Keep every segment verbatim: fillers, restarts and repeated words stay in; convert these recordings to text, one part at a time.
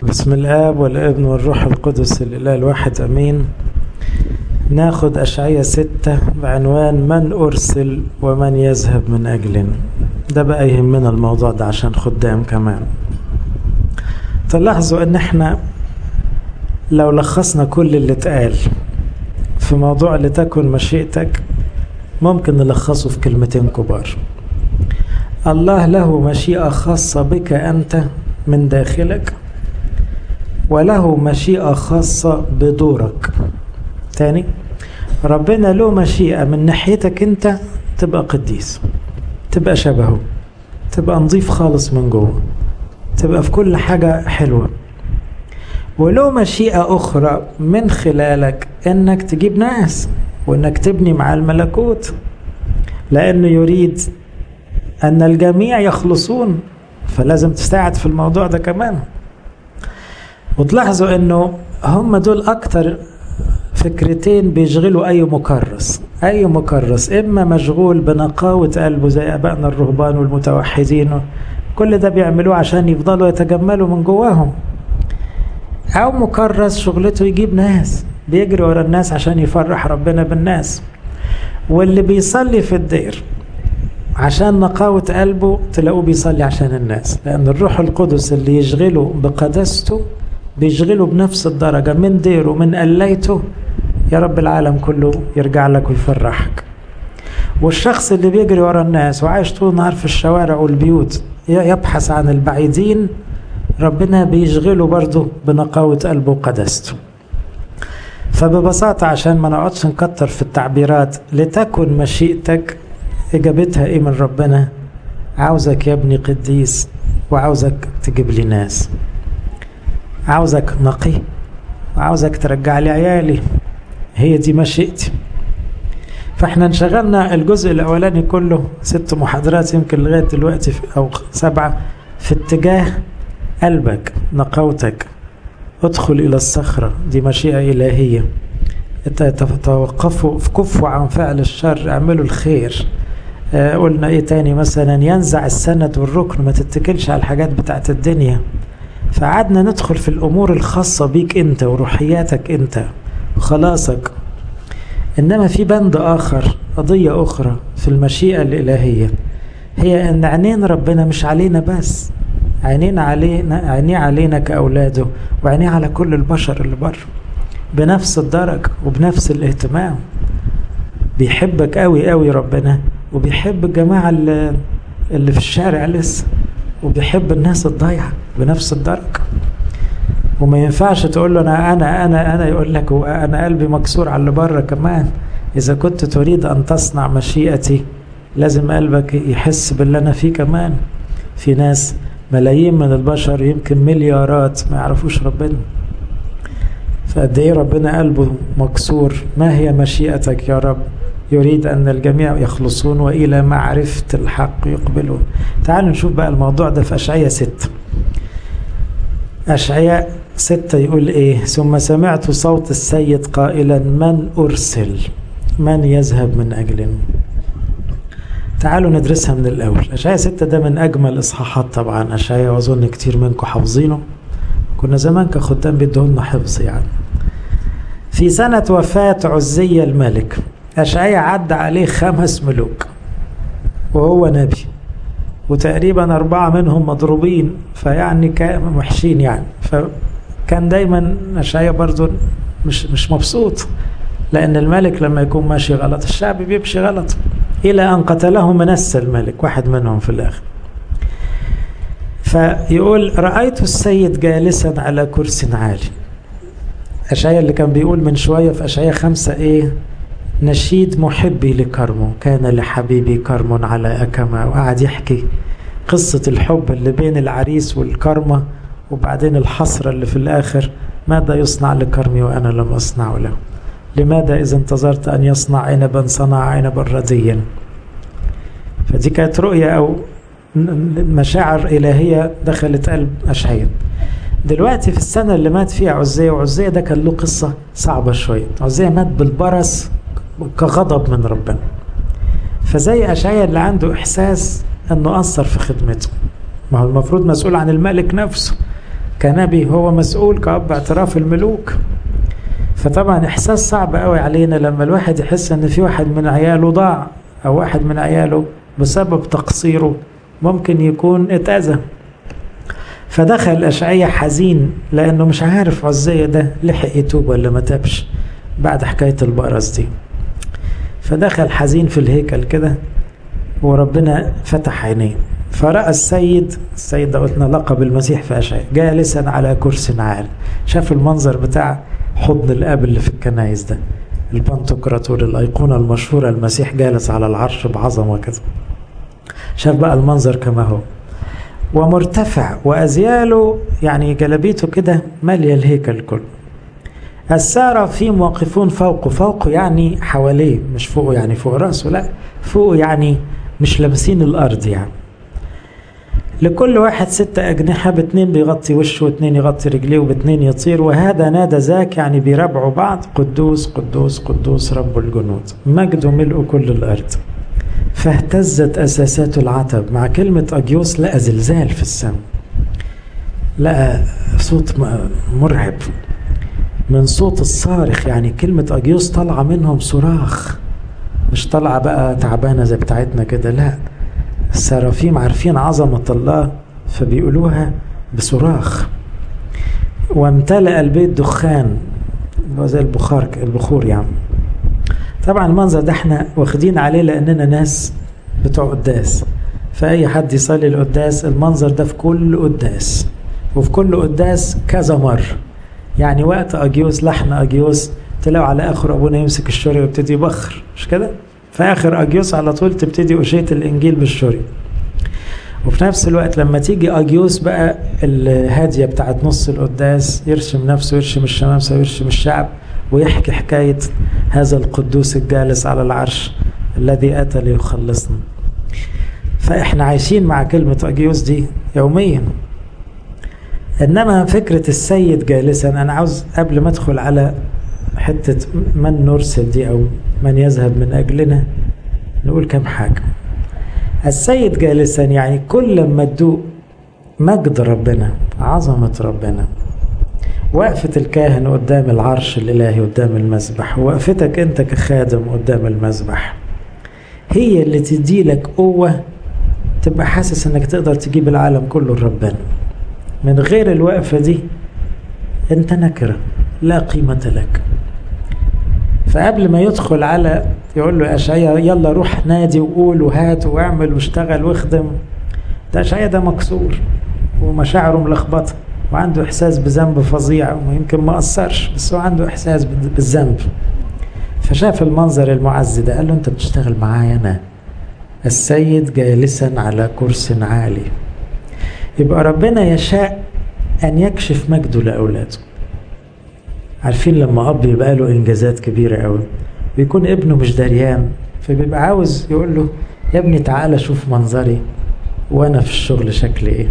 بسم الآب والابن والروح القدس الإله الواحد أمين. ناخد أشعية ستة بعنوان من أرسل ومن يذهب من أجلنا. ده بقى يهمنا الموضوع ده عشان خدام كمان. تلاحظوا ان احنا لو لخصنا كل اللي اتقال في موضوع لتكن مشيئتك ممكن نلخصه في كلمتين كبار. الله له مشيئة خاصة بك أنت من داخلك، وله مشيئة خاصة بدورك. تاني، ربنا له مشيئة من ناحيتك أنت تبقى قديس، تبقى شبهه، تبقى نظيف خالص من جوه، تبقى في كل حاجة حلوة. وله مشيئة أخرى من خلالك أنك تجيب ناس وأنك تبني مع الملكوت، لأنه يريد أن الجميع يخلصون، فلازم تساعد في الموضوع ده كمان. وتلاحظوا أنه هم دول أكتر فكرتين بيشغلوا أي مكرس. أي مكرس إما مشغول بنقاوة قلبه زي أبائنا الرهبان والمتوحدين، كل ده بيعملوه عشان يفضلوا يتجملوا من جواهم، أو مكرس شغلته يجيب ناس بيجري ورا الناس عشان يفرح ربنا بالناس. واللي بيصلي في الدير عشان نقاوة قلبه تلاقوه بيصلي عشان الناس، لأن الروح القدس اللي يشغله بقداسته بيشغله بنفس الدرجة من ديره من قليته. يا رب العالم كله يرجع لك ويفرحك. والشخص اللي بيجري ورا الناس وعايش طول النهار في الشوارع والبيوت يبحث عن البعيدين، ربنا بيشغله برضه بنقاوة قلبه وقداسته. فببساطة عشان ما نقعدش نكتر في التعبيرات، لتكن مشيئتك إجابتها إيه من ربنا؟ عاوزك يا ابني قديس، وعاوزك تجيب لي ناس، عاوزك نقي، وعاوزك ترجع لي عيالي. هي دي مشيئتي. فاحنا انشغلنا الجزء الأولاني كله ست محاضرات يمكن لغاية دلوقتي أو سبعة في اتجاه قلبك، نقاوتك. ادخل إلى الصخرة، دي مشيئة إلهية. توقفوا كفوا عن فعل الشر، اعملوا الخير. آه قلنا ايه تاني؟ مثلا ينزع السند والركن، ما تتكلش على الحاجات بتاعت الدنيا. فعدنا ندخل في الأمور الخاصة بيك انت وروحياتك انت وخلاصك. إنما في بند آخر، قضية أخرى في المشيئة الإلهية، هي أن عينين ربنا مش علينا بس، عينين علينا، عينيه علينا كأولاده، وعينيه على كل البشر اللي بره بنفس الدرجة وبنفس الاهتمام. بيحبك قوي قوي ربنا، وبيحب الجماعة اللي, اللي في الشارع لسه، وبيحب الناس الضايعة بنفس الدرجة. وما ينفعش تقول له أنا أنا أنا أنا يقول لك أنا قلبي مكسور على اللي بره كمان. إذا كنت تريد أن تصنع مشيئتي لازم قلبك يحس باللي أنا فيه كمان. في ناس ملايين من البشر، يمكن مليارات، ما يعرفوش ربنا. فقد ايه ربنا قلبه مكسور. ما هي مشيئتك يا رب؟ يريد أن الجميع يخلصون وإلى معرفة الحق يقبلون. تعالوا نشوف بقى الموضوع ده في أشعية ستة. أشعية ستة يقول إيه؟ ثم سمعت صوت السيد قائلا من أرسل من يذهب من أجلنا. تعالوا ندرسها من الأول. أشعية ستة ده من أجمل إصحاحات طبعا أشعية، وأظن كتير منكم حافظينه. كنا زمان كخدام بيدهولنا حفظ يعني. في سنة وفاة عزية الملك، أشعية عدى عليه خمس ملوك وهو نبي، وتقريبا أربعة منهم مضروبين، فيعني كانوا محشين يعني. فكان دايما أشعية برضو مش مش مبسوط، لأن الملك لما يكون ماشي غلط الشعب بيمشي غلط، إلى أن قتله منسى الملك، واحد منهم في الآخر. فيقول رأيت السيد جالسا على كرسي عالي. أشعية اللي كان بيقول من شوية في أشعية خمسة إيه؟ نشيد محبي لكرمه، كان لحبيبي كرم على أكمة. وقعد يحكي قصة الحب اللي بين العريس والكرمة، وبعدين الحسرة اللي في الآخر، ماذا يصنع لكرمي وأنا لم أصنع له؟ لماذا إذا انتظرت أن يصنع عنبا صنع عنبا رديا؟ فدي كانت رؤية أو مشاعر إلهية دخلت قلب أشعية. دلوقتي في السنة اللي مات فيها عزية، وعزية ده كان له قصة صعبة شوية. عزية مات بالبرص كغضب من ربنا. فزي أشعية اللي عنده إحساس أنه أثر في خدمته، ما هو المفروض مسؤول عن الملك نفسه، كنبي هو مسؤول كأب اعتراف الملوك. فطبعا إحساس صعب قوي علينا لما الواحد يحس أن في واحد من عياله ضاع، أو واحد من عياله بسبب تقصيره ممكن يكون اتأذى. فدخل أشعياء حزين لأنه مش عارف عزية ده لحق يتوب ولا ما تابش بعد حكاية البرص دي. فدخل حزين في الهيكل كده، وربنا فتح عينيه فرأى السيد، السيد ده قلنا لقب المسيح في أشعياء، جالسا على كرسي عال. شاف المنظر بتاع حضن الآب اللي في الكنايس ده، البنتوكراتور، الأيقونة المشهورة، المسيح جالس على العرش بعظمة كده. شاف بقى المنظر كما هو، ومرتفع وأزياله يعني جلبيته كده مالية الهيكل كله. السرافيم واقفون فوقه، فوقه يعني حواليه، مش فوقه يعني فوق رأسه، لا فوقه يعني مش لامسين الأرض يعني. لكل واحد ستة أجنحة، باتنين بيغطي وشه واتنين يغطي رجليه وباتنين يطير، وهذا نادى ذاك يعني بيربعوا بعض، قدوس قدوس قدوس رب الجنود مجده ملء كل الأرض. فاهتزت أساسات العتب. مع كلمة أجيوس لقى زلزال في السماء، لقى صوت مرعب من صوت الصارخ. يعني كلمة أجيوس طالعة منهم صراخ، مش طالعة بقى تعبانة زي بتاعتنا كده، لا، السرافيم عارفين عظمة الله فبيقولوها بصراخ. وامتلأ البيت دخان، اللي هو زي البخار، البخور يعني. طبعا المنظر ده احنا واخدين عليه لأننا ناس بتوع قداس، فأي حد يصلي القداس المنظر ده في كل قداس، وفي كل قداس كذا مرة. يعني وقت أجيوس، لحن أجيوس، تلاقوا على آخر أبونا يمسك الشوري ويبتدي يبخر، مش كده؟ في آخر أجيوس على طول تبتدي أشية الإنجيل بالشوري. وفي نفس الوقت لما تيجي أجيوس بقى الهادية بتاعت نص القداس، يرشم نفسه، يرشم الشمامسة، ويرشم الشعب، ويحكي حكاية هذا القدوس الجالس على العرش الذي أتى ليخلصنا. فإحنا عايشين مع كلمة أجيوس دي يوميا. إنما فكرة السيد جالسا، أنا عاوز قبل ما أدخل على حتة من نرسل دي أو من يذهب من أجلنا نقول كم حاجة. السيد جالسا يعني كل ما تدوق مجد ربنا، عظمة ربنا، وقفة الكاهن قدام العرش الإلهي قدام المذبح، ووقفتك أنت كخادم قدام المذبح، هي اللي تدي لك قوة تبقى حاسس أنك تقدر تجيب العالم كله لربنا. من غير الوقفة دي أنت نكرة لا قيمة لك. فقبل ما يدخل على يقول له أشعياء يلا روح نادي وقول وهات واعمل واشتغل واخدم، ده أشعياء ده مكسور ومشاعره ملخبطة وعنده إحساس بذنب فظيع، ويمكن ما أثرش بس هو عنده إحساس بالذنب. فشاف المنظر المعز ده قال له أنت بتشتغل معايا أنا، السيد جالسا على كرسي عالي. يبقى ربنا يشاء أن يكشف مجده لأولاده. عارفين لما أب يبقى له إنجازات كبيرة قوي بيكون ابنه مش دريان، فبيبقى عاوز يقول له يا ابني تعالى شوف منظري وأنا في الشغل شكلي إيه.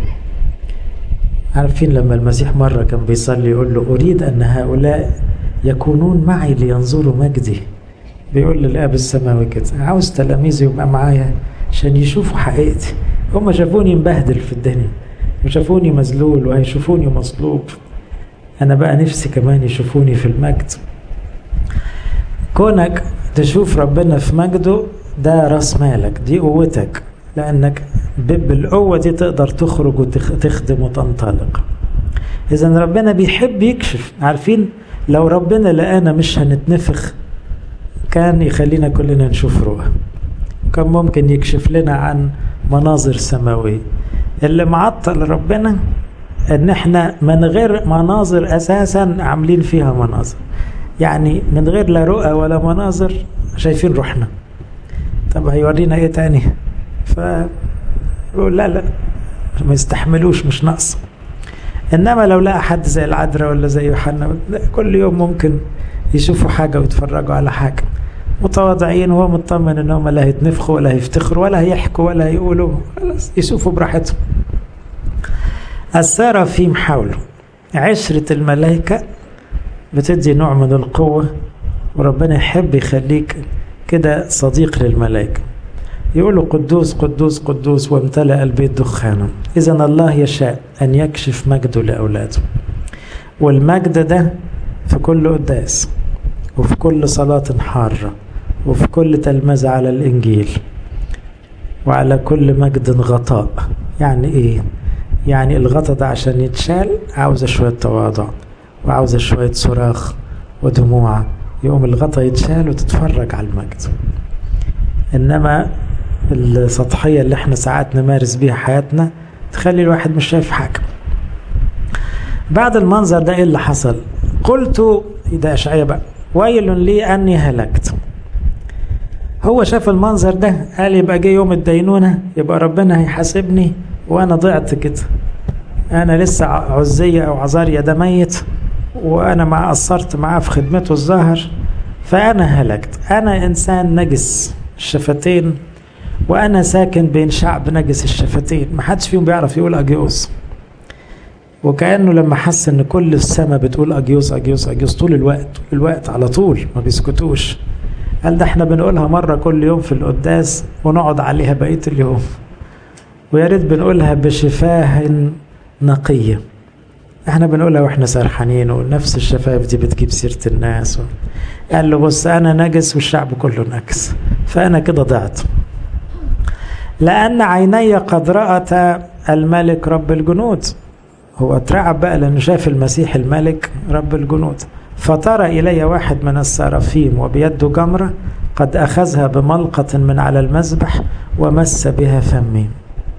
عارفين لما المسيح مرة كان بيصلي يقول له أريد أن هؤلاء يكونون معي لينظروا مجدي. بيقول للآب السماوي كده عاوز تلاميذي يبقى معايا عشان يشوفوا حقيقتي. هم شافوني مبهدل في الدنيا وشافوني مذلول وهيشوفوني مصلوب، أنا بقى نفسي كمان يشوفوني في المجد. كونك تشوف ربنا في مجده ده راس مالك، دي قوتك، لأنك بالقوة دي تقدر تخرج وتخدم وتنطلق. إذن ربنا بيحب يكشف. عارفين لو ربنا لقانا مش هنتنفخ كان يخلينا كلنا نشوف رؤى، كان ممكن يكشف لنا عن مناظر سماوية. اللي معطل ربنا ان احنا من غير مناظر اساسا عاملين فيها مناظر، يعني من غير لا رؤى ولا مناظر شايفين روحنا. طب هيورينا ايه تاني؟ فيقول لا لا ما يستحملوش، مش ناقص. انما لو لقى حد زي العذراء ولا زي يوحنا كل يوم ممكن يشوفوا حاجة ويتفرجوا على حاجة، متواضعين وهو مطمن انهم لا هيتنفخوا ولا هيفتخروا ولا هيحكوا ولا هيقولوا، خلاص يشوفوا براحتهم. السرافيم حوله، عشرة الملائكة بتدي نوع من القوة، وربنا يحب يخليك كده صديق للملائكة. يقولوا قدوس قدوس قدوس وامتلأ البيت دخانا. إذن الله يشاء أن يكشف مجده لأولاده، والمجد ده في كل قداس وفي كل صلاة حارة وفي كل تلمذة على الإنجيل وعلى كل مجد غطاء. يعني إيه؟ يعني الغطاء ده عشان يتشال عاوزة شوية تواضع وعاوزة شوية صراخ ودموع، يقوم الغطاء يتشال وتتفرج على المجد. إنما السطحية اللي احنا ساعات نمارس بيها حياتنا تخلي الواحد مش شايف حاجة. بعد المنظر ده ايه اللي حصل؟ قلت، ده اشعياء بقى، ويل لي اني هلكت. هو شاف المنظر ده قال يبقى جه يوم الدينونة، يبقى ربنا هيحاسبني وانا ضعت كده، انا لسه عزية او عزارية ده ميت وانا ما قصرت معاه في خدمته الظاهر، فانا هلكت. انا انسان نجس الشفتين وانا ساكن بين شعب نجس الشفتين، ما حدش فيهم بيعرف يقول اجيوس. وكأنه لما حس ان كل السماء بتقول اجيوس اجيوس اجيوس طول الوقت طول الوقت على طول ما بيسكتوش، قال ده احنا بنقولها مرة كل يوم في القداس ونقعد عليها بقية اليوم، ويا ريت بنقولها بشفاه نقية. احنا بنقولها واحنا سرحانين ونفس الشفاف دي بتجيب سيرة الناس و... قال له بص انا نجس والشعب كله نجس، فانا كده ضعت. لان عيني قد رأت الملك رب الجنود. هو اترعب بقى لانه شاف المسيح الملك رب الجنود. فترى الي واحد من السرافيم وبيده جمرة قد اخذها بملقة من على المذبح ومس بها فمي.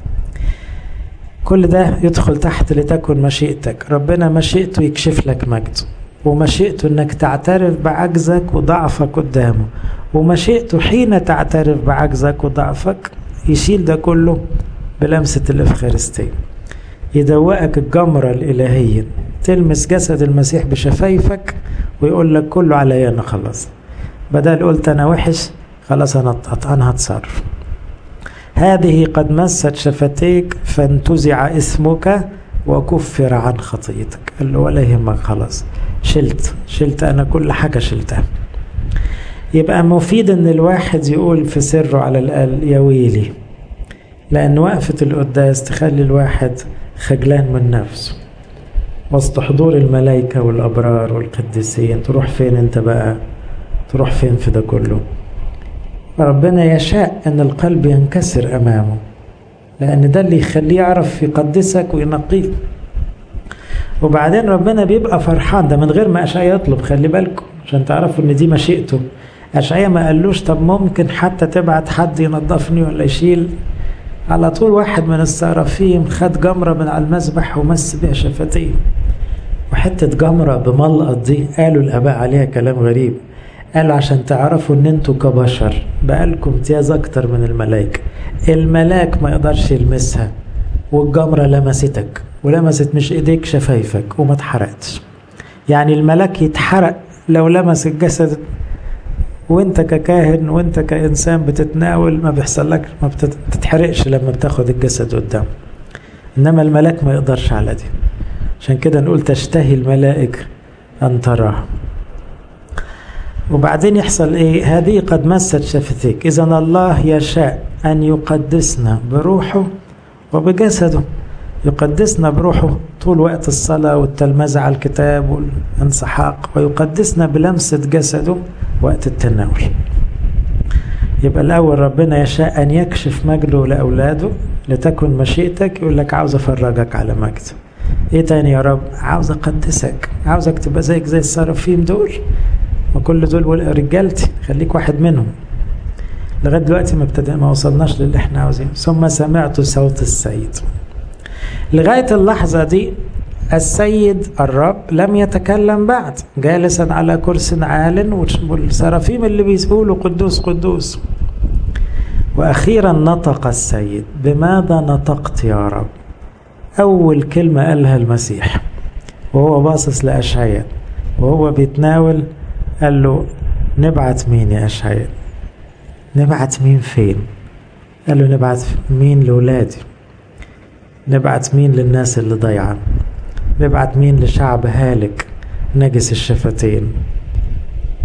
كل ده يدخل تحت لتكن مشيئتك. ربنا مشيئته يكشف لك مجده، ومشيئته انك تعترف بعجزك وضعفك قدامه، ومشيئته حين تعترف بعجزك وضعفك يشيل ده كله بلمسة الإفخارستية، يدوقك الجمرة الإلهية، تلمس جسد المسيح بشفايفك ويقول لك كله عليا أنا خلاص، بدل قلت أنا وحش خلاص أنا أنا هتصرف. هذه قد مست شفتيك فانتزع اسمك وكفر عن خطيتك. قال له ولا يهمك خلاص، شلت شلت أنا كل حاجة شلتها. يبقى مفيد ان الواحد يقول في سره على الأقل يا ويلي، لأن وقفة القداس تخلي الواحد خجلان من نفسه وسط حضور الملائكة والأبرار والقديسين. تروح فين انت بقى؟ تروح فين في ده كله؟ ربنا يشاء ان القلب ينكسر أمامه، لأن ده اللي يخليه يعرف يقدسك وينقيك. وبعدين ربنا بيبقى فرحان، ده من غير ما أشعياء يطلب، خلي بالكم عشان تعرفوا ان دي مشيئته. أشعياء ما قالوش طب ممكن حتى تبعت حد ينظفني ولا يشيل، على طول واحد من السرافيم خد جمرة من على المذبح ومس بها شفتيه. وحتة جمرة بملقط دي قالوا الآباء عليها كلام غريب، قالوا عشان تعرفوا ان انتوا كبشر بقالكم امتياز اكتر من الملائكة. الملاك ما يقدرش يلمسها، والجمرة لمستك ولمست مش ايديك شفايفك وما اتحرقتش. يعني الملاك يتحرق لو لمس الجسد، وانت ككاهن وانت كإنسان بتتناول ما بيحصل لك، ما بتتحرقش لما بتاخد الجسد قدام. انما الملاك ما يقدرش على دي، عشان كده نقول تشتهي الملائكة ان تراه. وبعدين يحصل ايه؟ هذه قد مست شفتيك. اذن الله يشاء ان يقدسنا بروحه وبجسده. يقدسنا بروحه طول وقت الصلاة والتلمذة على الكتاب والانسحاق، ويقدسنا بلمسة جسده وقت التناول. يبقى الأول ربنا يشاء أن يكشف مجده لأولاده لتكن مشيئتك، يقول لك عاوز أفرجك على مجد. إيه تاني يا رب؟ عاوز أقدسك، عاوزك تبقى زيك زي السرافيم دول، وكل دول رجالتي، خليك واحد منهم. لغاية دلوقتي ما ابتدأ ما وصلناش للي احنا عاوزينه. ثم سمعت صوت السيد. لغاية اللحظة دي السيد الرب لم يتكلم بعد، جالسا على كرسي عال، والسرافيم اللي بيقولوا قدوس قدوس. وأخيرا نطق السيد. بماذا نطقت يا رب؟ أول كلمة قالها المسيح وهو باصص لأشعياء وهو بيتناول، قال له نبعت مين يا أشعياء؟ نبعت مين فين؟ قال له نبعت مين لولادي؟ نبعت مين للناس اللي ضيعة؟ نبعت مين لشعب هالك نجس الشفتين؟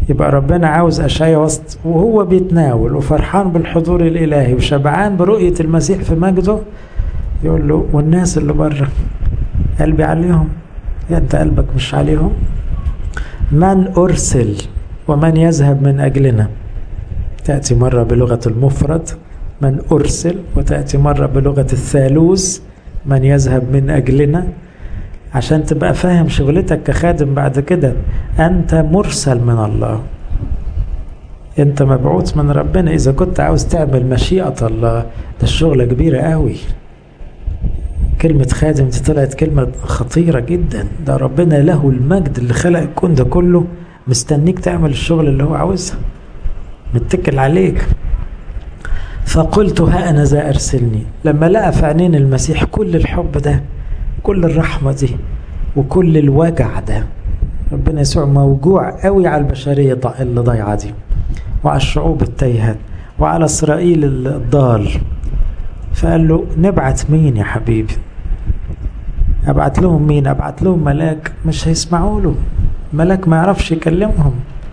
يبقى ربنا عاوز أشعيا وسط وهو بيتناول وفرحان بالحضور الإلهي وشبعان برؤية المسيح في مجده، يقول له والناس اللي بره قلبي عليهم، يا أنت قلبك مش عليهم. من أرسل ومن يذهب من أجلنا، تأتي مرة بلغة المفرد من أرسل، وتأتي مرة بلغة الثالوث من يذهب من أجلنا، عشان تبقى فاهم شغلتك كخادم بعد كده. أنت مرسل من الله، أنت مبعوث من ربنا. إذا كنت عاوز تعمل مشيئة الله، ده الشغلة كبيرة قوي. كلمة خادم دي طلعت كلمة خطيرة جدا، ده ربنا له المجد اللي خلق الكون ده كله مستنيك تعمل الشغل اللي هو عاوزها، متكل عليك. فقلت ها أنا ذا أرسلني. لما لقى في عينين المسيح كل الحب ده، كل الرحمة دي، وكل الوجع ده، ربنا يسوع موجوع قوي على البشرية اللي ضايعة دي، وعلى الشعوب التايهة، وعلى إسرائيل الضال. فقال له نبعت مين يا حبيبي؟ أبعت لهم مين؟ أبعت لهم ملاك مش هيسمعوا له، ملاك ما يعرفش يكلمهم.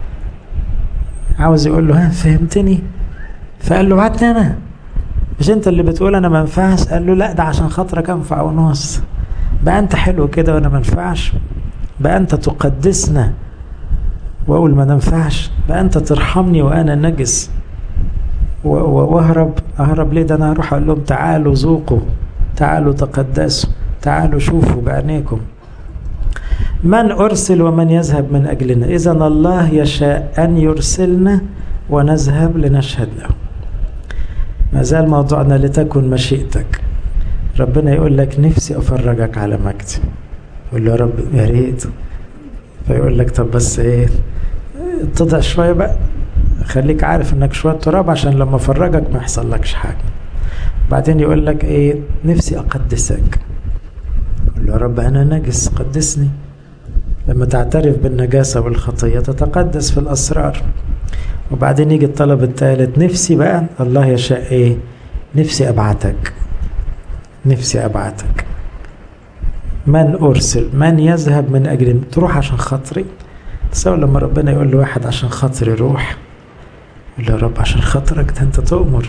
عاوز يقول له ها فهمتني؟ فقال له بعتني أنا، مش أنت اللي بتقول أنا ما ينفعش؟ قال له لا، ده عشان خاطرك أنفع ونص. بقى أنت حلو كده وأنا ما ينفعش؟ بقى أنت تقدسنا وأقول ما ننفعش؟ بقى أنت ترحمني وأنا نجس وأهرب؟ أهرب ليه؟ ده أنا هروح أقول لهم تعالوا ذوقوا، تعالوا تقدسوا، تعالوا شوفوا بعينيكم. من أرسل ومن يذهب من أجلنا. إذن الله يشاء أن يرسلنا ونذهب لنشهد له. ما زال موضوعنا لتكن مشيئتك. ربنا يقول لك نفسي أفرجك على مجدي، يقول له يا رب يا ريت. فيقول لك طب بس إيه، اتضع شوية بقى، خليك عارف إنك شوية تراب عشان لما أفرجك ما يحصل لكش حاجة. بعدين يقول لك إيه، نفسي أقدسك، يقول له يا رب أنا نجس قدسني. لما تعترف بالنجاسة والخطية تتقدس في الأسرار. وبعدين يجي الطلب الثالث، نفسي بقى الله يشاء إيه، نفسي أبعتك، نفسي أبعتك. من أرسل من يذهب من أجل، تروح عشان خاطري. تسأل لما ربنا يقول له واحد عشان خاطري روح، يقول له يا رب عشان خاطرك ده أنت تؤمر.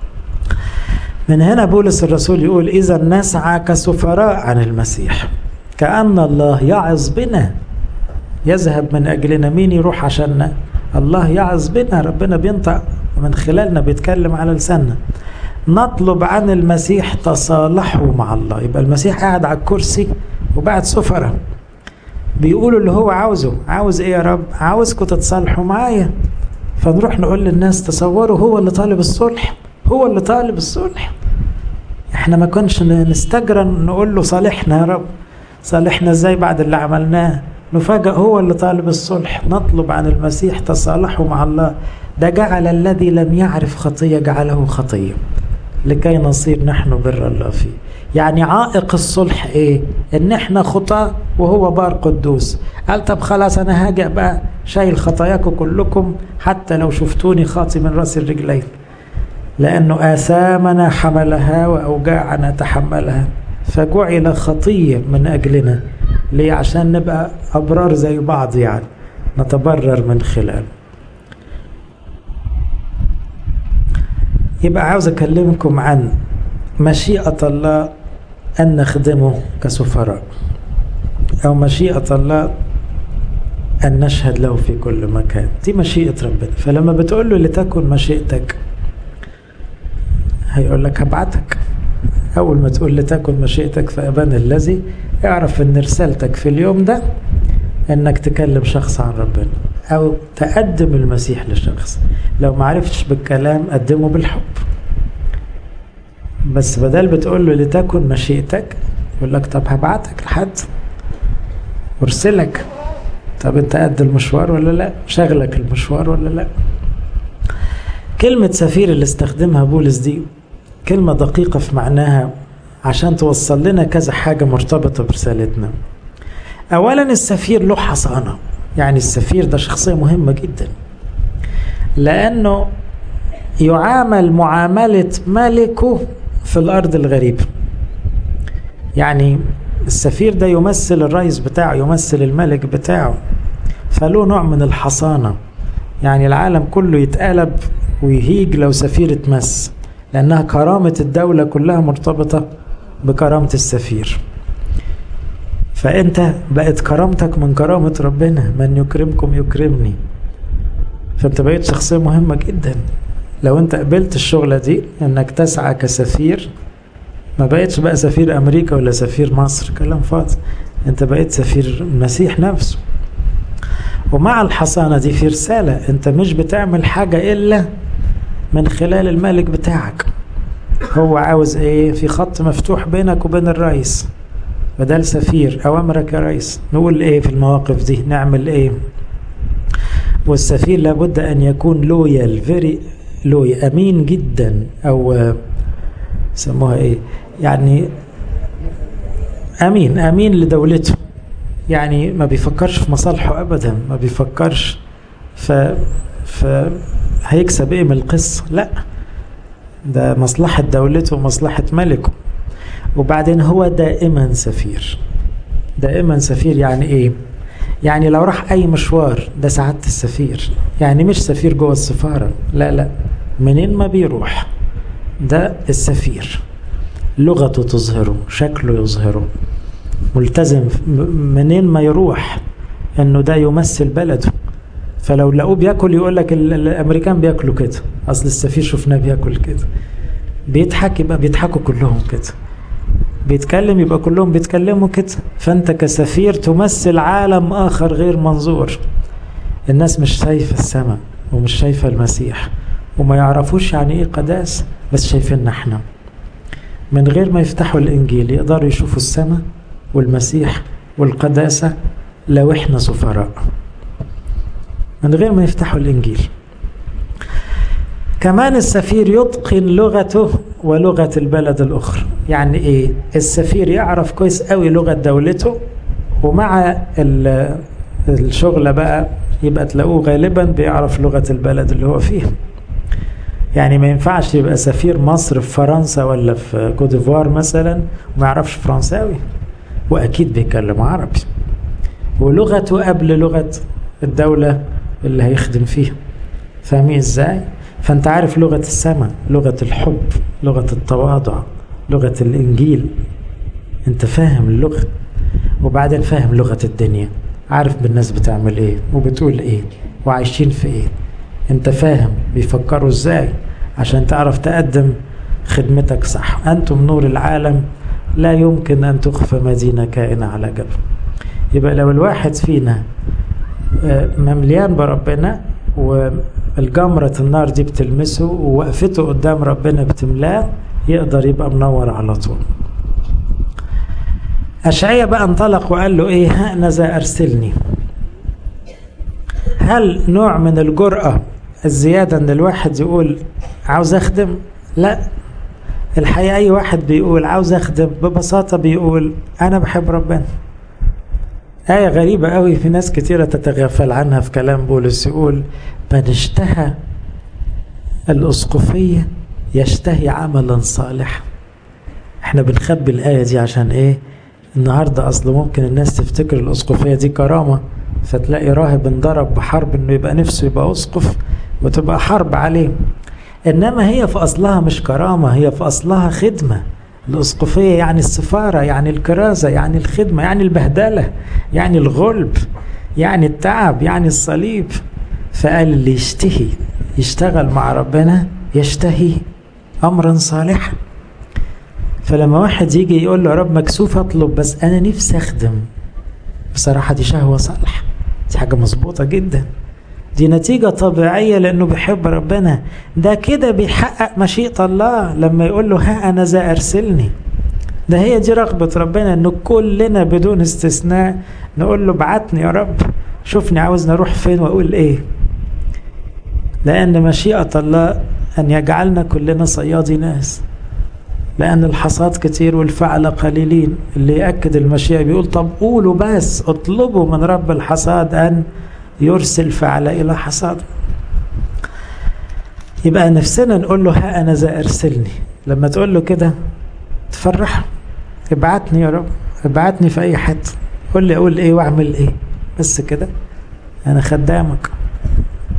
من هنا بولس الرسول يقول إذا نسعى كسفراء عن المسيح، كأن الله يعظ بنا، يذهب من أجلنا. مين يروح عشاننا؟ الله يعظ بنا، ربنا بينطق من خلالنا، بيتكلم على لساننا. نطلب عن المسيح تصالحوا مع الله. يبقى المسيح قاعد على الكرسي وبعد سفرة بيقولوا اللي هو عاوزه. عاوز ايه يا رب؟ عاوزكم تتصالحوا معايا. فنروح نقول للناس تصوروا هو اللي طالب الصلح، هو اللي طالب الصلح. احنا ما كنش نستجرن نقول له صالحنا يا رب. صالحنا ازاي بعد اللي عملناه؟ نفاجأ هو اللي طالب الصلح. نطلب عن المسيح تصالحوا مع الله. ده جعل الذي لم يعرف خطية جعله خطية لكي نصير نحن بر الله فيه. يعني عائق الصلح ايه؟ ان احنا خطاة وهو بار قدوس. قال طب خلاص انا هاجئ بقى شايل خطاياكم كلكم حتى لو شفتوني خاطي من راس الرجلين، لانه آثامنا حملها واوجاعنا تحملها، فجعل خطية من اجلنا. ليه؟ عشان نبقى ابرار زي بعض، يعني نتبرر من خلاله. يبقى عاوز أكلمكم عن مشيئة الله أن نخدمه كسفراء، أو مشيئة الله أن نشهد له في كل مكان. دي مشيئة ربنا. فلما بتقول له لتكن مشيئتك، هيقول لك هبعتك. أول ما تقول لتكن مشيئتك فأبان الذي، اعرف أن رسالتك في اليوم ده أنك تكلم شخص عن ربنا أو تقدم المسيح لشخص. لو ما عرفتش بالكلام قدمه بالحب. بس بدل بتقول له لتكن مشيئتك، يقول لك طب هبعتك لحد ارسلك. طب انت قد المشوار ولا لا؟ شغلك المشوار ولا لا؟ كلمة سفير اللي استخدمها بولس دي كلمة دقيقة في معناها، عشان توصل لنا كذا حاجة مرتبطة برسالتنا. اولا السفير له حصانة، يعني السفير ده شخصية مهمة جدا، لانه يعامل معاملة ملكه في الارض الغريبة. يعني السفير ده يمثل الرئيس بتاعه، يمثل الملك بتاعه، فله نوع من الحصانة. يعني العالم كله يتقلب ويهيج لو سفير اتمس، لأنها كرامة الدولة كلها مرتبطة بكرامة السفير. فأنت بقت كرامتك من كرامة ربنا، من يكرمكم يكرمني. فأنت بقيت شخصية مهمة جدا. لو أنت قبلت الشغلة دي أنك تسعى كسفير، ما بقيتش بقى سفير أمريكا ولا سفير مصر، كلام فاضي. أنت بقيت سفير المسيح نفسه. ومع الحصانة دي في رسالة، أنت مش بتعمل حاجة إلا من خلال الملك بتاعك. هو عاوز إيه؟ في خط مفتوح بينك وبين الرئيس، بدل سفير. أوامرك يا رئيس. نقول إيه في المواقف دي؟ نعمل إيه؟ والسفير لابد أن يكون لويال، فيري لوي، أمين جدا، أو سموها إيه يعني، أمين أمين لدولته. يعني ما بيفكرش في مصالحه أبدا، ما بيفكرش ف... ف... هيكسب إيه من القصة، لا، ده مصلحة دولته ومصلحة ملكه. وبعدين هو دائما سفير، دائما سفير. يعني إيه؟ يعني لو راح أي مشوار ده سعادة السفير، يعني مش سفير جوه السفارة، لا لا، منين ما بيروح ده السفير. لغته تظهره، شكله يظهره، ملتزم منين ما يروح انه ده يمثل بلده. فلو لقوه بياكل يقول لك الامريكان بياكلوا كده، اصل السفير شفناه بياكل كده. بيضحك يبقى بيضحكوا كلهم كده، بيتكلم يبقى كلهم بيتكلموا كده. فانت كسفير تمثل عالم اخر غير منظور. الناس مش شايفه السماء ومش شايفه المسيح وما يعرفوش يعني ايه قداس، بس شايفيننا احنا. من غير ما يفتحوا الانجيل يقدروا يشوفوا السماء والمسيح والقداسة لو احنا سفراء، من غير ما يفتحوا الانجيل. كمان السفير يتقن لغته ولغة البلد الاخرى. يعني ايه؟ السفير يعرف كويس قوي لغة دولته، ومع الشغل بقى يبقى تلاقوه غالبا بيعرف لغة البلد اللي هو فيها. يعني ما ينفعش يبقى سفير مصر في فرنسا ولا في كوت ديفوار مثلا وما يعرفش فرنساوي، واكيد بيتكلم عربي، ولغته قبل لغة الدولة اللي هيخدم فيها. فاهمين ازاي؟ فانت عارف لغة السماء، لغة الحب، لغة التواضع، لغة الانجيل. انت فاهم اللغة، وبعدين فاهم لغة الدنيا، عارف بالناس بتعمل ايه وبتقول ايه وعايشين في ايه. انت فاهم بيفكروا ازاي عشان تعرف تقدم خدمتك صح. انتم نور العالم، لا يمكن ان تخفى مدينة كائنة على جبل. يبقى لو الواحد فينا ممليان بربنا والجمرة النار دي بتلمسه ووقفته قدام ربنا بتملاه، يقدر يبقى منور على طول. أشعياء بقى انطلق وقال له ايه؟ هأنذا أرسلني. هل نوع من الجرأة الزيادة ان الواحد يقول عاوز اخدم؟ لا، الحقيقة اي واحد بيقول عاوز اخدم ببساطة بيقول انا بحب ربنا. آية غريبة قوي في ناس كتيرة تتغافل عنها في كلام بولس، يقول من اشتهى الأسقفية يشتهي عملا صالحا. احنا بنخبي الآية دي عشان ايه؟ النهاردة اصل ممكن الناس تفتكر الأسقفية دي كرامة، فتلاقي راهب انضرب بحرب انه يبقى نفسه يبقى أسقف وتبقى حرب عليه. انما هي في اصلها مش كرامة، هي في اصلها خدمة. الأسقفية يعني السفارة، يعني الكرازة، يعني الخدمة، يعني البهدلة، يعني الغلب، يعني التعب، يعني الصليب. فقال اللي يشتهي يشتغل مع ربنا يشتهي أمرا صالحا. فلما واحد يجي يقول له رب مكسوف أطلب بس أنا نفسي أخدم، بصراحة دي شهوة صالحة، دي حاجة مظبوطة جدا، دي نتيجة طبيعية لأنه بيحب ربنا. ده كده بيحقق مشيئة الله لما يقول له ها أنا ذا أرسلني. ده هي دي رغبة ربنا، أنه كلنا بدون استثناء نقول له بعتني يا رب، شوفني عاوزنا أروح فين وأقول إيه. لأن مشيئة الله أن يجعلنا كلنا صيادي ناس، لأن الحصاد كتير والفعل قليلين. اللي يأكد المشيئة بيقول طب قولوا بس، اطلبوا من رب الحصاد أن يرسل فعل إلى حصاد. يبقى نفسنا نقول له ها أنا ذا أرسلني. لما تقول له كده تفرح، ابعتني يا رب، ابعتني في أي حد، قول لي أقول إيه وأعمل إيه، بس كده أنا خدامك.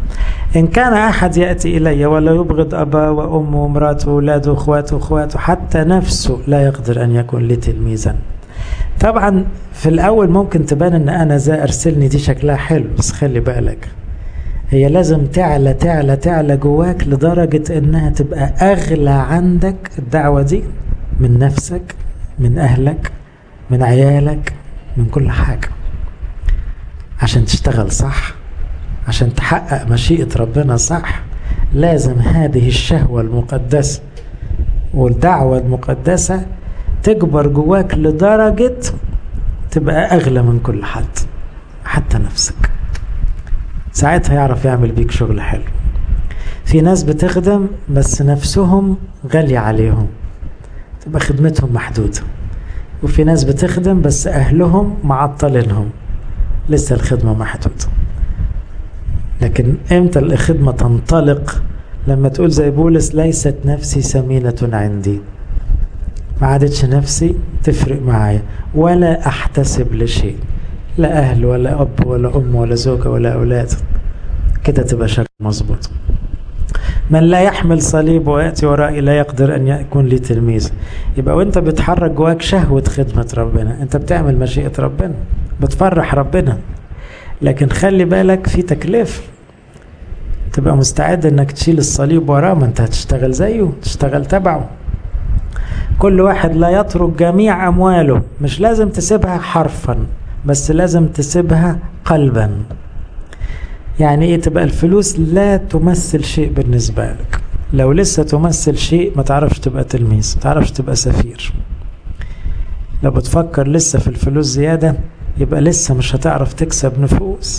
إن كان أحد يأتي إلي ولا يبغض أباه وأمه ومراته وأولاده وأخواته وأخواته حتى نفسه لا يقدر أن يكون لي تلميذا. طبعا في الأول ممكن تبان أن أنا ذا أرسلني دي شكلها حلو، بس خلي بالك هي لازم تعلى تعلى تعلى جواك لدرجة أنها تبقى أغلى عندك الدعوة دي من نفسك، من أهلك، من عيالك، من كل حاجة، عشان تشتغل صح، عشان تحقق مشيئة ربنا صح. لازم هذه الشهوة المقدسة والدعوة المقدسة تكبر جواك لدرجة تبقى أغلى من كل حد، حتى نفسك. ساعتها يعرف يعمل بيك شغل حلو. في ناس بتخدم بس نفسهم غالية عليهم، تبقى خدمتهم محدودة. وفي ناس بتخدم بس أهلهم معطلينهم، لسه الخدمة محدودة. لكن امتى الخدمة تنطلق؟ لما تقول زي بولس ليست نفسي ثمينة عندي، ما عادتش نفسي تفرق معايا ولا احتسب لشيء، لا اهل ولا اب ولا ام ولا زوجة ولا اولاد. كده تبقى شكل مظبوط. من لا يحمل صليب ويأتي ورائي لا يقدر ان يكون لي تلميذ. يبقى وانت بتحرك جواك شهوة خدمة ربنا، انت بتعمل مشيئة ربنا، بتفرح ربنا. لكن خلي بالك في تكليف، تبقى مستعد انك تشيل الصليب وراه، ما انت هتشتغل زيه، تشتغل تبعه. كل واحد لا يترك جميع امواله، مش لازم تسيبها حرفا، بس لازم تسيبها قلبا. يعني ايه؟ تبقى الفلوس لا تمثل شيء بالنسبة لك. لو لسه تمثل شيء ما تعرفش تبقى تلميذ، ما تعرفش تبقى سفير. لو بتفكر لسه في الفلوس زيادة يبقى لسه مش هتعرف تكسب نفوس.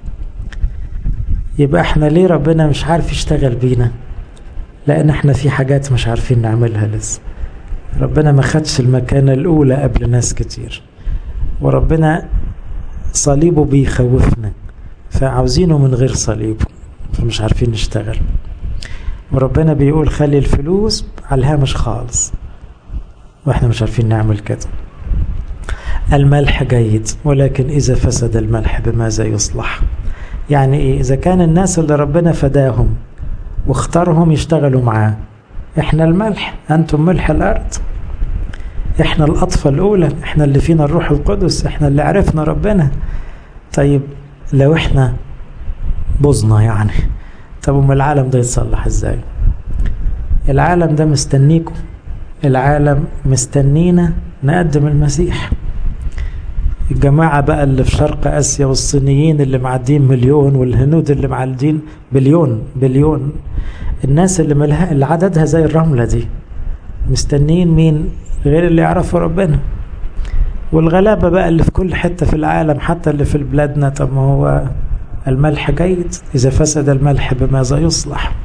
يبقى احنا ليه ربنا مش عارف يشتغل بينا؟ لان احنا في حاجات مش عارفين نعملها لسه. ربنا ما خدش المكانة الاولى قبل ناس كتير، وربنا صليبه بيخوفنا، فعاوزينه من غير صليبه، فمش عارفين نشتغل. وربنا بيقول خلي الفلوس على الهامش خالص، واحنا مش عارفين نعمل كده. الملح جيد، ولكن إذا فسد الملح بماذا يصلح؟ يعني إيه؟ إذا كان الناس اللي ربنا فداهم واختارهم يشتغلوا معاه، إحنا الملح، أنتم ملح الأرض، إحنا الأطفال الأولى، إحنا اللي فينا الروح القدس، إحنا اللي عرفنا ربنا. طيب لو إحنا بوظنا يعني، طب وما العالم ده يتصلح إزاي؟ العالم ده مستنيكم، العالم مستنينا نقدم المسيح. الجماعة بقى اللي في شرق آسيا والصينيين اللي معدين مليون، والهنود اللي معدين بليون بليون، الناس اللي ملها اللي عددها زي الرملة دي مستنيين مين غير اللي يعرفوا ربنا. والغلابة بقى اللي في كل حتة في العالم، حتى اللي في بلادنا، طب ما هو الملح جيد، إذا فسد الملح بماذا يصلح؟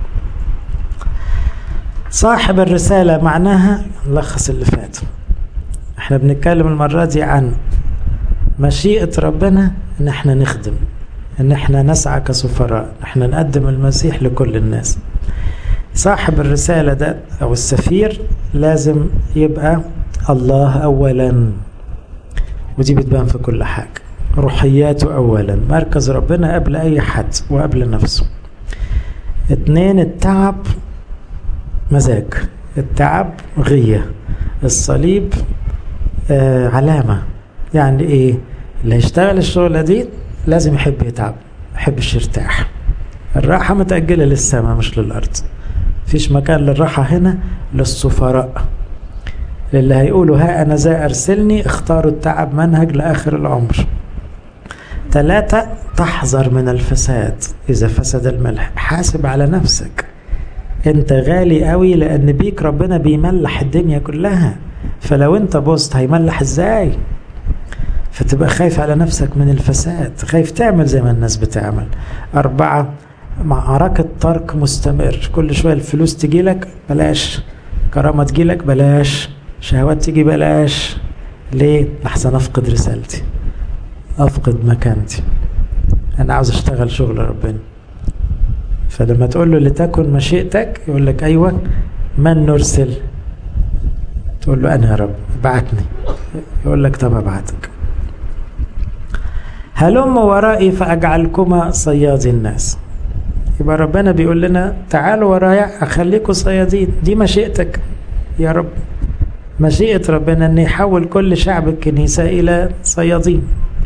صاحب الرسالة معناها نلخص اللي فات. احنا بنتكلم المرة دي عن مشيئة ربنا، ان احنا نخدم، ان احنا نسعى كسفراء، احنا نقدم المسيح لكل الناس. صاحب الرسالة ده او السفير لازم يبقى الله اولا، ودي بتبان في كل حاجة. روحياته اولا، مركز ربنا قبل اي حد وقبل نفسه. اتنين، التعب مزاج، التعب غية، الصليب آه علامة. يعني ايه؟ اللي هيشتغل الشغلة دي لازم يحب يتعب، يحبش يرتاح. الراحة متأجلة للسماء مش للأرض. فيش مكان للراحة هنا، للسفراء، للي هيقولوا ها أنا ذا أرسلني، اختاروا التعب منهج لآخر العمر. ثلاثة، تحذر من الفساد، إذا فسد الملح حاسب على نفسك، انت غالي قوي، لأن بيك ربنا بيملح الدنيا كلها، فلو انت بوست هيملح ازاي؟ فتبقى خايف على نفسك من الفساد، خايف تعمل زي ما الناس بتعمل. أربعة، معركة ترك مستمر، كل شوية الفلوس تجيلك بلاش، كرامة تجيلك بلاش، شهوات تجي بلاش. ليه؟ لحسن أفقد رسالتي، أفقد مكانتي، أنا عاوز أشتغل شغل ربنا. فلما تقول له لتكن مشيئتك يقول لك أيوة، من نرسل؟ تقول له أنا يا رب بعتني، يقول لك طب أبعتك. هلم ورائي فأجعلكما صيادي الناس. يبقى ربنا بيقول لنا تعالوا ورايا أخليكم صيادين، دي مشيئتك يا رب. مشيئة ربنا أن يحول كل شعب الكنيسة إلى صيادين.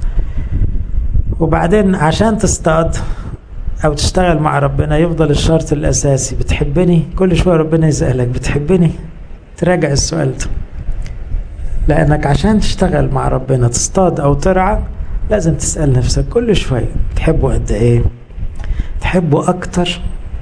وبعدين عشان تصطاد أو تشتغل مع ربنا يفضل الشرط الأساسي، بتحبني؟ كل شوية ربنا يسألك بتحبني؟ تراجع السؤال ده، لأنك عشان تشتغل مع ربنا تصطاد أو ترعى لازم تسأل نفسك كل شوية تحبه قد إيه؟ تحبه أكتر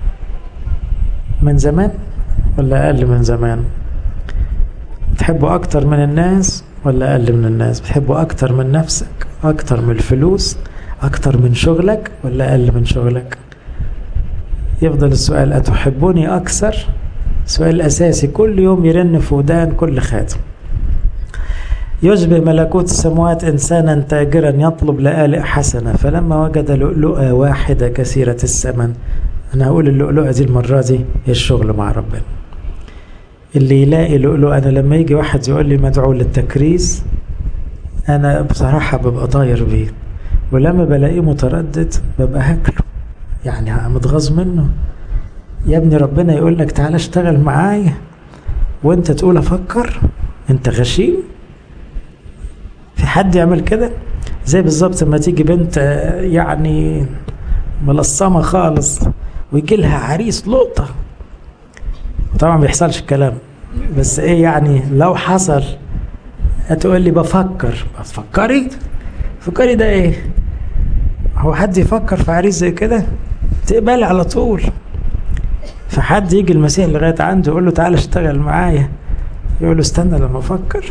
من زمان ولا أقل من زمان؟ بتحبه أكتر من الناس ولا أقل من الناس؟ بتحبه أكتر من نفسك، أكتر من الفلوس، أكتر من شغلك ولا أقل من شغلك؟ يفضل السؤال أتحبوني أكثر؟ سؤال أساسي كل يوم يرن في ودان كل خادم. يشبه ملكوت السماوات إنسانا تاجرا يطلب لآلئ حسنة فلما وجد لؤلؤة واحدة كثيرة الثمن. أنا هقول اللؤلؤة دي المرة دي هي الشغل مع ربنا. اللي يلاقي لؤلؤة، أنا لما يجي واحد يقول لي مدعو للتكريس أنا بصراحة ببقى طاير بيه، ولما بلاقيه متردد ببقى هاكله، يعني متغاظ منه. يا ابني ربنا يقول لك تعالى اشتغل معايا وانت تقول افكر؟ انت غشيم. في حد يعمل كده؟ زي بالظبط لما تيجي بنت يعني ملصمه خالص ويجي لها عريس لقطه، طبعا ما بيحصلش الكلام، بس ايه يعني لو حصل هتقول لي بفكر. بتفكري؟ فكري ده ايه؟ هو حد يفكر في عريس زي كده؟ تقبلي على طول. فحد يجي المسيح لغايه عنده يقول له تعالى اشتغل معايا، يقول له استنى لما افكر.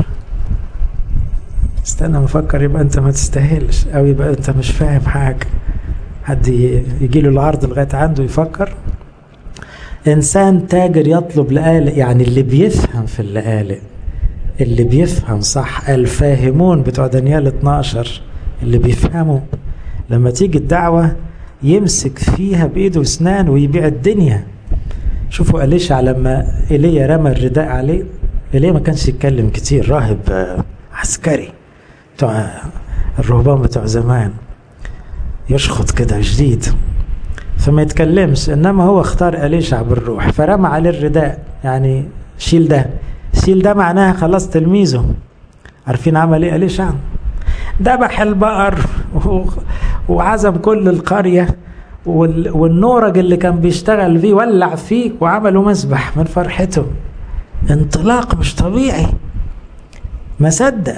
استنى ما افكر يبقى انت ما تستاهلش، او يبقى انت مش فاهم حاجه. حد يجي له العرض لغايه عنده يفكر. انسان تاجر يطلب لآلئ، يعني اللي بيفهم في اللآلئ، اللي بيفهم صح، الفاهمون بتوع دانيال اتناشر اللي بيفهموا لما تيجي الدعوه يمسك فيها بايده واسنان ويبيع الدنيا. شوفوا أليشع لما إيليا رمى الرداء عليه، إيليا ما كانش يتكلم كتير، راهب عسكري بتوع الرهبان بتوع زمان، يشخط كده جديد فما يتكلمش، إنما هو اختار أليشع بالروح فرمى عليه الرداء، يعني شيل ده. شيل ده معناها خلاص تلميذه. عارفين عمل ايه أليشع؟ ذبح البقر وعزم كل القرية، والنورج اللي كان بيشتغل فيه ولع فيه وعملوا مسبح من فرحته. انطلاق مش طبيعي، ما صدق.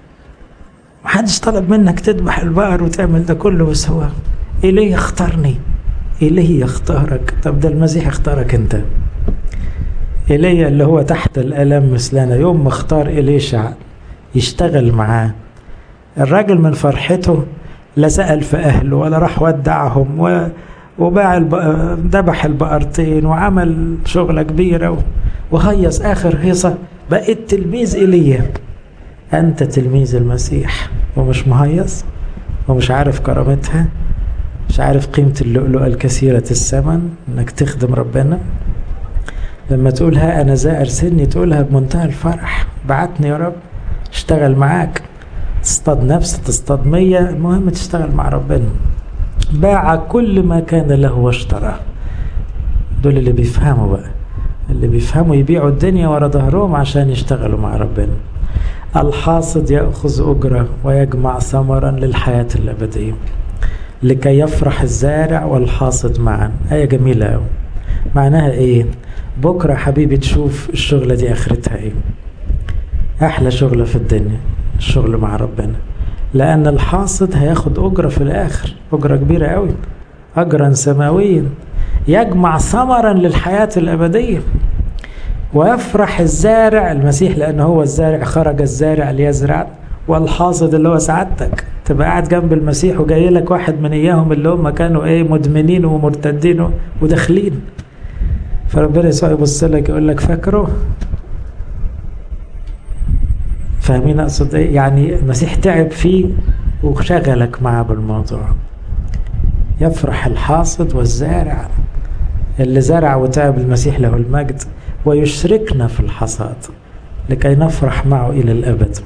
محدش طلب منك تذبح البقر وتعمل ده كله، بس هو إليه يختارني، إليه يختارك. طب ده المسيح اختارك انت. إليه اللي هو تحت الألم مثلنا، يوم ما اختار إليشع يشتغل معاه، الراجل من فرحته لا سأل في أهله ولا راح ودعهم وباع ذبح البقرتين وعمل شغلة كبيرة وهيص آخر هيصة بقيت تلميذ إيليا. أنت تلميذ المسيح ومش مهيص ومش عارف كرامتها، مش عارف قيمة اللؤلؤة الكثيرة الثمن انك تخدم ربنا. لما تقول ها أنا ذا أرسلني تقولها بمنتهى الفرح، بعتني يا رب اشتغل معاك، تصطاد نفس تصطاد مية، المهم تشتغل مع ربنا. باع كل ما كان له واشتراه. دول اللي بيفهموا بقى، اللي بيفهموا يبيعوا الدنيا ورا ظهرهم عشان يشتغلوا مع ربنا. الحاصد يأخذ أجرة ويجمع ثمرا للحياة الأبدية لكي يفرح الزارع والحاصد معا. آية جميلة أوي. معناها إيه؟ بكرة حبيبي تشوف الشغلة دي آخرتها إيه. أحلى شغلة في الدنيا الشغل مع ربنا، لأن الحاصد هياخد أجرة في الآخر، أجرة كبيرة أوي، أجرا سماويا يجمع ثمرا للحياة الأبدية. ويفرح الزارع، المسيح لأنه هو الزارع، خرج الزارع ليزرع، والحاصد اللي هو سعادتك. تبقى قاعد جنب المسيح وجاي لك واحد من إياهم اللي هم كانوا إيه مدمنين ومرتدين وداخلين، فربنا يسوع يبص لك يقول لك فاكره؟ فاهمين أقصد إيه؟ يعني المسيح تعب فيه وشغلك معه بالموضوع. يفرح الحاصد والزارع، اللي زرع وتعب المسيح له المجد، ويشركنا في الحصاد لكي نفرح معه إلى الأبد.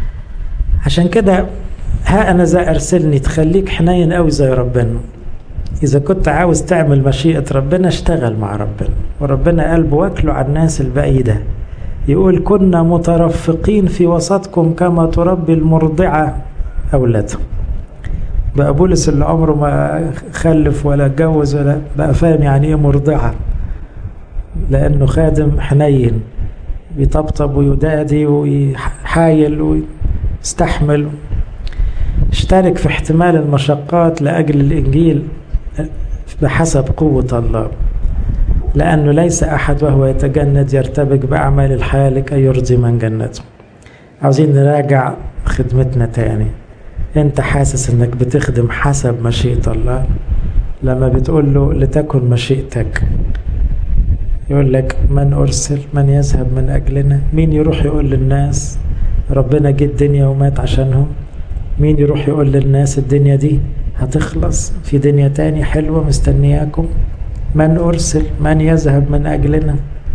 عشان كده ها أنا ذا أرسلني تخليك حنين قوي زي ربنا. إذا كنت عاوز تعمل مشيئة ربنا اشتغل مع ربنا. وربنا قال بواكلوا على الناس البعيدة، يقول كنا مترفقين في وسطكم كما تربي المرضعة أولادها. بقى بولس اللي عمره ما خلف ولا اتجوز ولا بقى فاهم يعني ايه مرضعة، لأنه خادم حنين بيطبطب ويدادي ويحايل ويستحمل. اشترك في احتمال المشقات لأجل الإنجيل بحسب قوة الله، لأنه ليس أحد وهو يتجند يرتبك بأعمال الحالك أن يرضي من جنته. عاوزين نراجع خدمتنا تاني. انت حاسس انك بتخدم حسب مشيئة الله؟ لما بتقول له لتكن مشيئتك، يقول لك من أرسل؟ من يذهب من أجلنا؟ مين يروح يقول للناس ربنا جه الدنيا ومات عشانهم؟ مين يروح يقول للناس الدنيا دي هتخلص، في دنيا تاني حلوة مستنياكم؟ من أرسل؟ من يذهب من أجلنا؟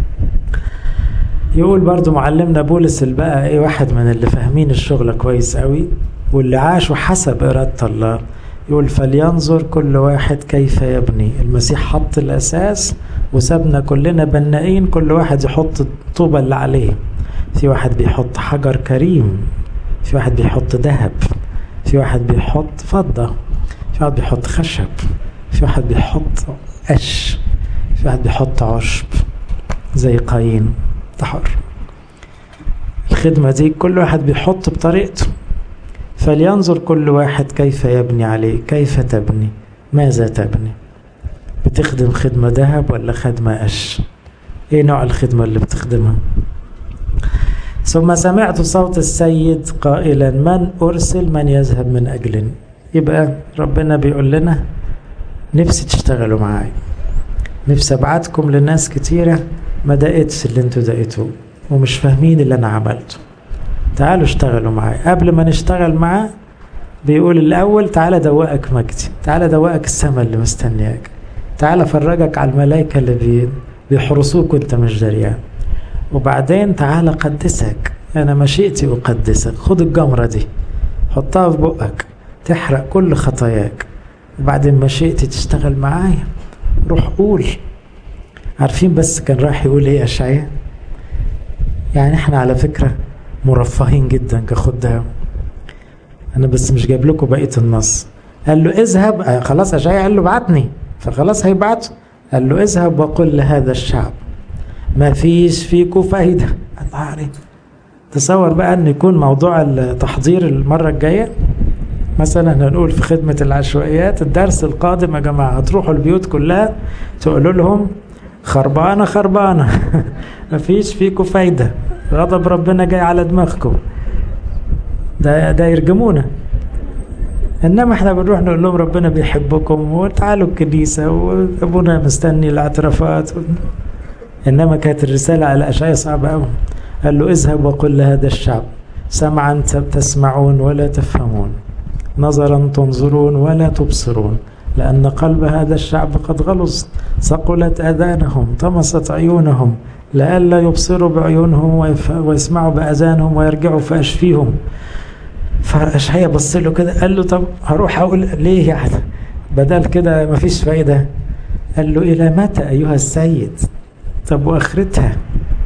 يقول برضو معلمنا بولس البقى ايه، واحد من اللي فاهمين الشغل كويس قوي واللي عاشوا حسب إرادة الله، يقول فلينظر كل واحد كيف يبني. المسيح حط الأساس وسابنا كلنا بنائين، كل واحد يحط الطوبة اللي عليه. في واحد بيحط حجر كريم، في واحد بيحط ذهب، في واحد بيحط فضة، في واحد بيحط خشب، في واحد بيحط قش، في واحد بيحط عشب زي قايين. تحر الخدمة دي كل واحد بيحط بطريقته. فلينظر كل واحد كيف يبني عليه. كيف تبني؟ ماذا تبني؟ بتخدم خدمة ذهب ولا خدمة قش؟ ايه نوع الخدمة اللي بتخدمها؟ ثم سمعت صوت السيد قائلا من أرسل؟ من يذهب من أجلنا؟ يبقى ربنا بيقول لنا نفسي تشتغلوا معاي، نفسي أبعتكم للناس كتيرة ما دقيتش اللي انتوا دقيتوه ومش فاهمين اللي أنا عملته، تعالوا اشتغلوا معاي. قبل ما نشتغل معاه بيقول الأول تعالى دوقك مجدي، تعالى دوقك السماء اللي مستنياك، تعالى فرجك على الملائكة اللي بيحرسوك وانت مش دريان، وبعدين تعالى قدسك، أنا مشيئتي أقدسك. خد الجمرة دي حطها في بقك تحرق كل خطاياك، وبعدين مشيئتي تشتغل معايا. روح قول. عارفين بس كان راح يقول ايه أشعياء؟ يعني احنا على فكرة مرفهين جدا كخدام. انا بس مش جايب لكم بقية النص. قال له اذهب، آه خلاص أشعياء قال له بعتني فخلاص هيبعته. قال له اذهب وقل لهذا الشعب ما فيش فيكم فايدة. الله، تصور بقى ان يكون موضوع التحضير المرة الجاية مثلا هنقول في خدمة العشوائيات الدرس القادم يا جماعة هتروحوا البيوت كلها تقولوا لهم خربانة خربانة مفيش فيكم فايدة، غضب ربنا جاي على دماغكم. ده ده يرجمونا. انما احنا بنروح نقول لهم ربنا بيحبكم وتعالوا الكنيسة وابونا مستني الاعترافات. انما كانت الرسالة على أشعياء صعبة قوي. قال له اذهب وقل لهذا الشعب سمعا تسمعون ولا تفهمون، نظرا تنظرون ولا تبصرون، لأن قلب هذا الشعب قد غلظ، ثقلت آذانهم، طمست عيونهم، لئلا يبصروا بعيونهم ويسمعوا بآذانهم ويرجعوا فأشفيهم. فأشعياء بص له كده قال له طب هروح أقول ليه يعني بدل كده مفيش فايدة؟ قال له إلى متى أيها السيد؟ طب وآخرتها؟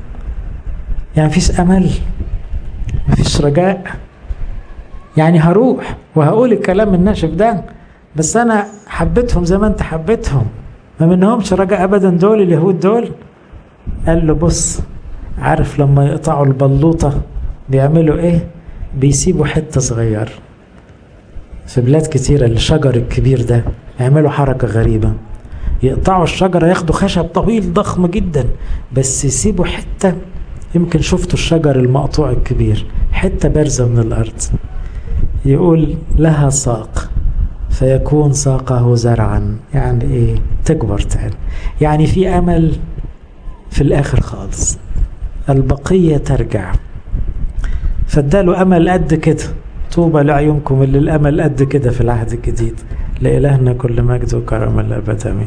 يعني مفيش أمل، مفيش رجاء؟ يعني هروح وهقول الكلام الناشف ده بس أنا حبيتهم زي ما أنت حبيتهم، ما منهمش رجاء أبدا دول اليهود دول. قال له بص، عارف لما يقطعوا البلوطة بيعملوا إيه؟ بيسيبوا حتة صغير. في بلاد كتيرة الشجر الكبير ده يعملوا حركة غريبة، يقطعوا الشجرة ياخدوا خشب طويل ضخم جدا بس يسيبوا حتة. يمكن شفتوا الشجر المقطوع الكبير حتة بارزة من الأرض، يقول لها ساق فيكون ساقه زرعا. يعني ايه؟ تكبر تاني، يعني في امل في الاخر خالص، البقية ترجع. فاداله امل قد كده. طوبى لعيونكم اللي الامل قد كده في العهد الجديد. لإلهنا كل مجد وكرم الابد امين.